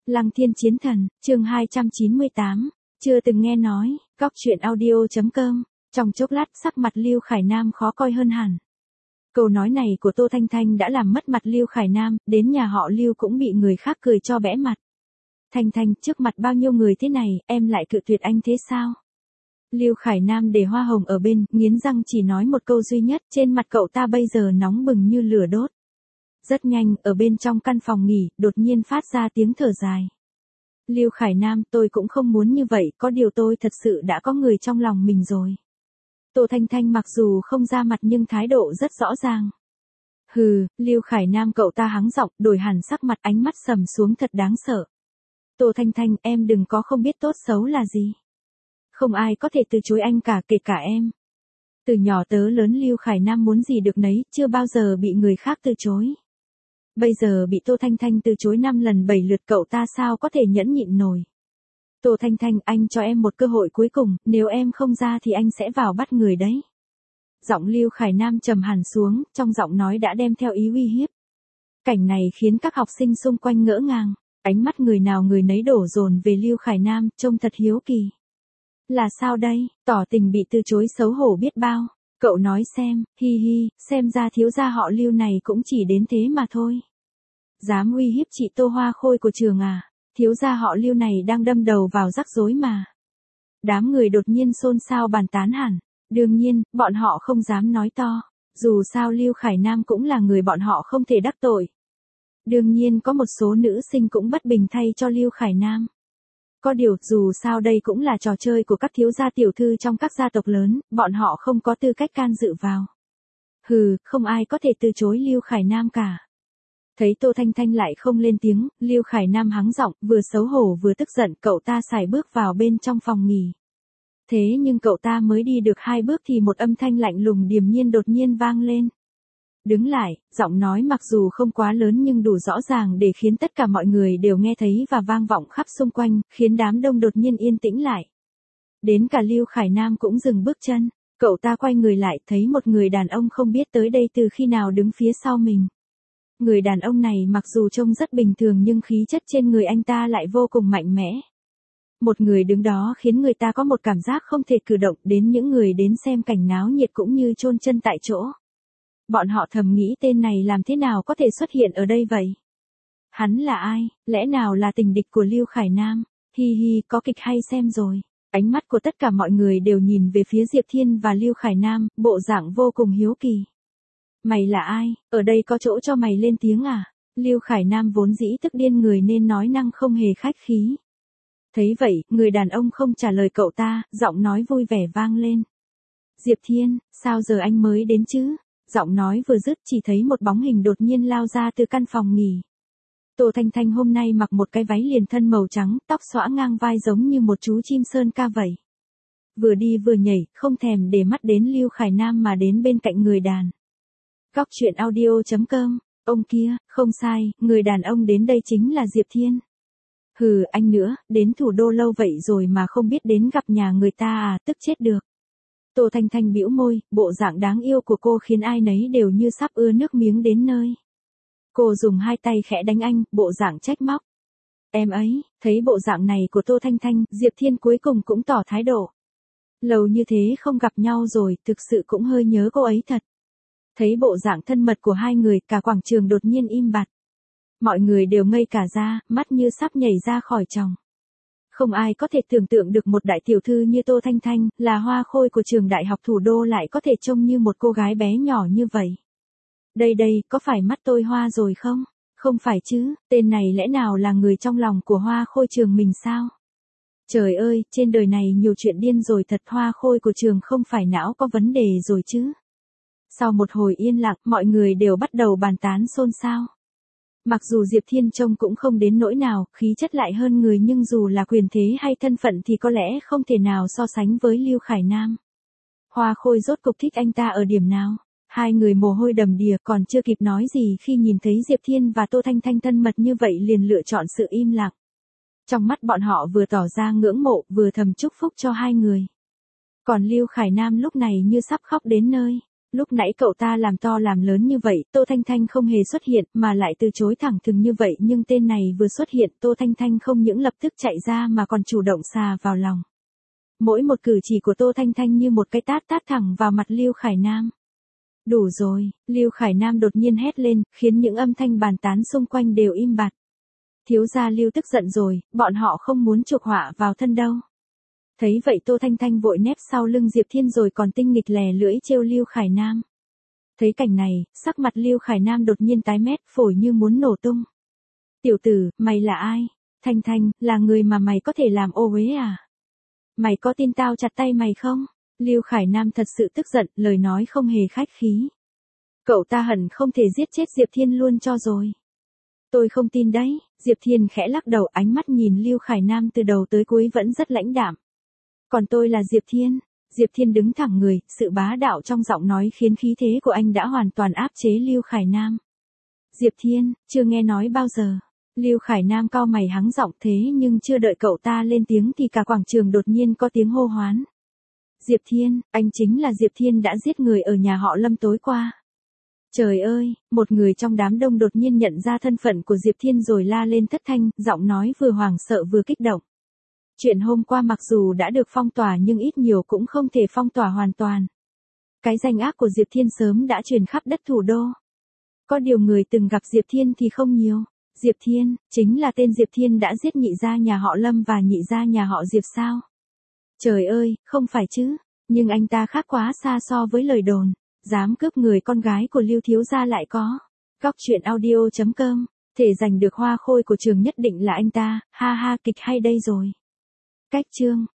Lăng Thiên Chiến Thần, chương 298, chưa từng nghe nói, góc truyện audio.com, trong chốc lát sắc mặt Lưu Khải Nam khó coi hơn hẳn. Câu nói này của Tô Thanh Thanh đã làm mất mặt Lưu Khải Nam, đến nhà họ Lưu cũng bị người khác cười cho bẽ mặt. Thanh Thanh, trước mặt bao nhiêu người thế này, em lại cự tuyệt anh thế sao? Lưu Khải Nam để hoa hồng ở bên, nghiến răng chỉ nói một câu duy nhất, trên mặt cậu ta bây giờ nóng bừng như lửa đốt. Rất nhanh, ở bên trong căn phòng nghỉ, đột nhiên phát ra tiếng thở dài. Lưu Khải Nam, tôi cũng không muốn như vậy, có điều tôi thật sự đã có người trong lòng mình rồi. Tô Thanh Thanh mặc dù không ra mặt nhưng thái độ rất rõ ràng. Hừ, Lưu Khải Nam cậu ta hắng giọng, đổi hẳn sắc mặt, ánh mắt sầm xuống thật đáng sợ. Tô Thanh Thanh, em đừng có không biết tốt xấu là gì. Không ai có thể từ chối anh cả, kể cả em. Từ nhỏ tới lớn Lưu Khải Nam muốn gì được nấy, chưa bao giờ bị người khác từ chối. Bây giờ bị Tô Thanh Thanh từ chối 5 lần 7 lượt, cậu ta sao có thể nhẫn nhịn nổi. Tô Thanh Thanh, anh cho em một cơ hội cuối cùng, nếu em không ra thì anh sẽ vào bắt người đấy. Giọng Lưu Khải Nam trầm hẳn xuống, trong giọng nói đã đem theo ý uy hiếp. Cảnh này khiến các học sinh xung quanh ngỡ ngàng, ánh mắt người nào người nấy đổ dồn về Lưu Khải Nam, trông thật hiếu kỳ. Là sao đây, tỏ tình bị từ chối xấu hổ biết bao. Cậu nói xem, hi hi, xem ra thiếu gia họ Lưu này cũng chỉ đến thế mà thôi. Dám uy hiếp chị Tô Hoa Khôi của trường à, thiếu gia họ Lưu này đang đâm đầu vào rắc rối mà. Đám người đột nhiên xôn xao bàn tán hẳn, đương nhiên, bọn họ không dám nói to, dù sao Lưu Khải Nam cũng là người bọn họ không thể đắc tội. Đương nhiên có một số nữ sinh cũng bất bình thay cho Lưu Khải Nam. Có điều, dù sao đây cũng là trò chơi của các thiếu gia tiểu thư trong các gia tộc lớn, bọn họ không có tư cách can dự vào. Hừ, không ai có thể từ chối Lưu Khải Nam cả. Thấy Tô Thanh Thanh lại không lên tiếng, Lưu Khải Nam hắng giọng, vừa xấu hổ vừa tức giận, cậu ta sải bước vào bên trong phòng nghỉ. Thế nhưng cậu ta mới đi được 2 bước thì một âm thanh lạnh lùng điềm nhiên đột nhiên vang lên. Đứng lại, giọng nói mặc dù không quá lớn nhưng đủ rõ ràng để khiến tất cả mọi người đều nghe thấy và vang vọng khắp xung quanh, khiến đám đông đột nhiên yên tĩnh lại. Đến cả Lưu Khải Nam cũng dừng bước chân, cậu ta quay người lại thấy một người đàn ông không biết tới đây từ khi nào đứng phía sau mình. Người đàn ông này mặc dù trông rất bình thường nhưng khí chất trên người anh ta lại vô cùng mạnh mẽ. Một người đứng đó khiến người ta có một cảm giác không thể cử động, đến những người đến xem cảnh náo nhiệt cũng như chôn chân tại chỗ. Bọn họ thầm nghĩ tên này làm thế nào có thể xuất hiện ở đây vậy? Hắn là ai, lẽ nào là tình địch của Lưu Khải Nam? Hi hi, có kịch hay xem rồi. Ánh mắt của tất cả mọi người đều nhìn về phía Diệp Thiên và Lưu Khải Nam, bộ dạng vô cùng hiếu kỳ. Mày là ai, ở đây có chỗ cho mày lên tiếng à? Lưu Khải Nam vốn dĩ tức điên người nên nói năng không hề khách khí. Thấy vậy, người đàn ông không trả lời cậu ta, giọng nói vui vẻ vang lên. Diệp Thiên, sao giờ anh mới đến chứ? Giọng nói vừa dứt chỉ thấy một bóng hình đột nhiên lao ra từ căn phòng nghỉ. Tô Thanh Thanh hôm nay mặc một cái váy liền thân màu trắng, tóc xõa ngang vai giống như một chú chim sơn ca vậy. Vừa đi vừa nhảy, không thèm để mắt đến Lưu Khải Nam mà đến bên cạnh người đàn. Góc truyện audio.com, ông kia, không sai, người đàn ông đến đây chính là Diệp Thiên. Hừ, anh nữa, đến thủ đô lâu vậy rồi mà không biết đến gặp nhà người ta à, tức chết được. Tô Thanh Thanh bĩu môi, bộ dạng đáng yêu của cô khiến ai nấy đều như sắp ưa nước miếng đến nơi. Cô dùng 2 tay khẽ đánh anh, bộ dạng trách móc. Em ấy, thấy bộ dạng này của Tô Thanh Thanh, Diệp Thiên cuối cùng cũng tỏ thái độ. Lâu như thế không gặp nhau rồi, thực sự cũng hơi nhớ cô ấy thật. Thấy bộ dạng thân mật của hai người, cả quảng trường đột nhiên im bặt. Mọi người đều ngây cả ra, mắt như sắp nhảy ra khỏi tròng. Không ai có thể tưởng tượng được một đại tiểu thư như Tô Thanh Thanh, là hoa khôi của trường đại học thủ đô lại có thể trông như một cô gái bé nhỏ như vậy. Đây, có phải mắt tôi hoa rồi không? Không phải chứ, tên này lẽ nào là người trong lòng của hoa khôi trường mình sao? Trời ơi, trên đời này nhiều chuyện điên rồi thật, hoa khôi của trường không phải não có vấn đề rồi chứ? Sau một hồi yên lặng, mọi người đều bắt đầu bàn tán xôn xao. Mặc dù Diệp Thiên trông cũng không đến nỗi nào, khí chất lại hơn người nhưng dù là quyền thế hay thân phận thì có lẽ không thể nào so sánh với Lưu Khải Nam. Hoa Khôi rốt cục thích anh ta ở điểm nào? Hai người mồ hôi đầm đìa còn chưa kịp nói gì khi nhìn thấy Diệp Thiên và Tô Thanh Thanh thân mật như vậy liền lựa chọn sự im lặng. Trong mắt bọn họ vừa tỏ ra ngưỡng mộ vừa thầm chúc phúc cho hai người. Còn Lưu Khải Nam lúc này như sắp khóc đến nơi. Lúc nãy cậu ta làm to làm lớn như vậy, Tô Thanh Thanh không hề xuất hiện, mà lại từ chối thẳng thừng như vậy, nhưng tên này vừa xuất hiện, Tô Thanh Thanh không những lập tức chạy ra mà còn chủ động xà vào lòng. Mỗi một cử chỉ của Tô Thanh Thanh như một cái tát tát thẳng vào mặt Lưu Khải Nam. Đủ rồi, Lưu Khải Nam đột nhiên hét lên, khiến những âm thanh bàn tán xung quanh đều im bặt. Thiếu gia Lưu tức giận rồi, bọn họ không muốn chuộc họa vào thân đâu. Thấy vậy Tô Thanh Thanh vội nép sau lưng Diệp Thiên rồi còn tinh nghịch lè lưỡi trêu Lưu Khải Nam. Thấy cảnh này, sắc mặt Lưu Khải Nam đột nhiên tái mét, phổi như muốn nổ tung. Tiểu tử, mày là ai? Thanh Thanh, là người mà mày có thể làm ô uế à? Mày có tin tao chặt tay mày không? Lưu Khải Nam thật sự tức giận, lời nói không hề khách khí. Cậu ta hận không thể giết chết Diệp Thiên luôn cho rồi. Tôi không tin đấy, Diệp Thiên khẽ lắc đầu, ánh mắt nhìn Lưu Khải Nam từ đầu tới cuối vẫn rất lãnh đạm. Còn tôi là Diệp Thiên. Diệp Thiên đứng thẳng người, sự bá đạo trong giọng nói khiến khí thế của anh đã hoàn toàn áp chế Lưu Khải Nam. Diệp Thiên, chưa nghe nói bao giờ. Lưu Khải Nam cau mày hắng giọng, thế nhưng chưa đợi cậu ta lên tiếng thì cả quảng trường đột nhiên có tiếng hô hoán. Diệp Thiên, anh chính là Diệp Thiên đã giết người ở nhà họ Lâm tối qua. Trời ơi, một người trong đám đông đột nhiên nhận ra thân phận của Diệp Thiên rồi la lên thất thanh, giọng nói vừa hoảng sợ vừa kích động. Chuyện hôm qua mặc dù đã được phong tỏa nhưng ít nhiều cũng không thể phong tỏa hoàn toàn. Cái danh ác của Diệp Thiên sớm đã truyền khắp đất thủ đô. Có điều người từng gặp Diệp Thiên thì không nhiều. Diệp Thiên, chính là tên Diệp Thiên đã giết nhị gia nhà họ Lâm và nhị gia nhà họ Diệp sao? Trời ơi, không phải chứ, nhưng anh ta khác quá xa so với lời đồn. Dám cướp người con gái của Lưu thiếu gia lại có. Góc truyện audio.com, thể giành được hoa khôi của trường nhất định là anh ta, ha ha, kịch hay đây rồi. Cách chương